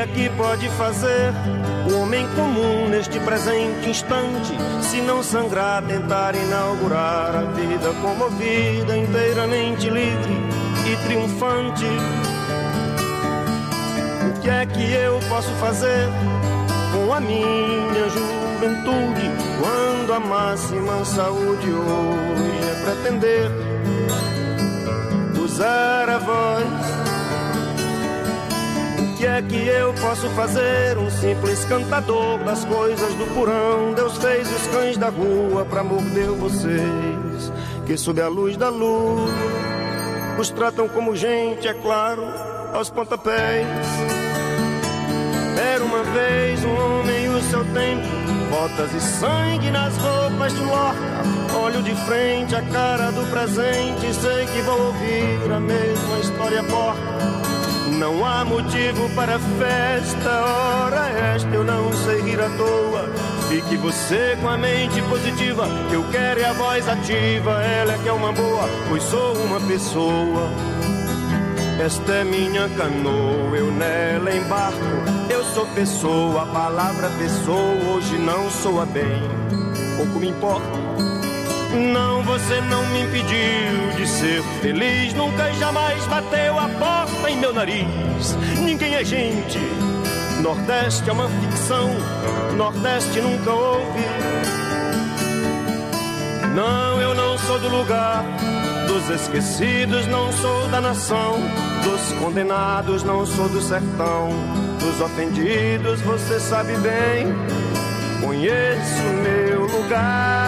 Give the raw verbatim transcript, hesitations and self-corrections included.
é que pode fazer o homem comum neste presente instante, se não sangrar, tentar inaugurar a vida comovida, inteiramente livre e triunfante? O que é que eu posso fazer com a minha juventude, quando a máxima saúde hoje é pretender usar a voz? O que é que eu posso fazer, um simples cantador das coisas do porão? Deus fez os cães da rua pra morder vocês, que sob a luz da lua os tratam como gente, é claro, aos pontapés. Era uma vez um homem e o seu tempo, botas e sangue nas roupas de Lorca. Olho de frente a cara do presente, sei que vou ouvir a mesma história porca. Não há motivo para festa, ora esta eu não sei rir à toa. Fique você com a mente positiva, que eu quero é a voz ativa, ela é que é uma boa, pois sou uma pessoa. Esta é minha canoa, eu nela embarco. Eu sou pessoa, a palavra pessoa hoje não soa bem, pouco me importa. Não, você não me impediu de ser feliz, nunca e jamais bateu a porta em meu nariz. Ninguém é gente, Nordeste é uma ficção, Nordeste nunca houve. Não, eu não sou do lugar dos esquecidos, não sou da nação dos condenados, não sou do sertão dos ofendidos, você sabe bem, conheço meu lugar.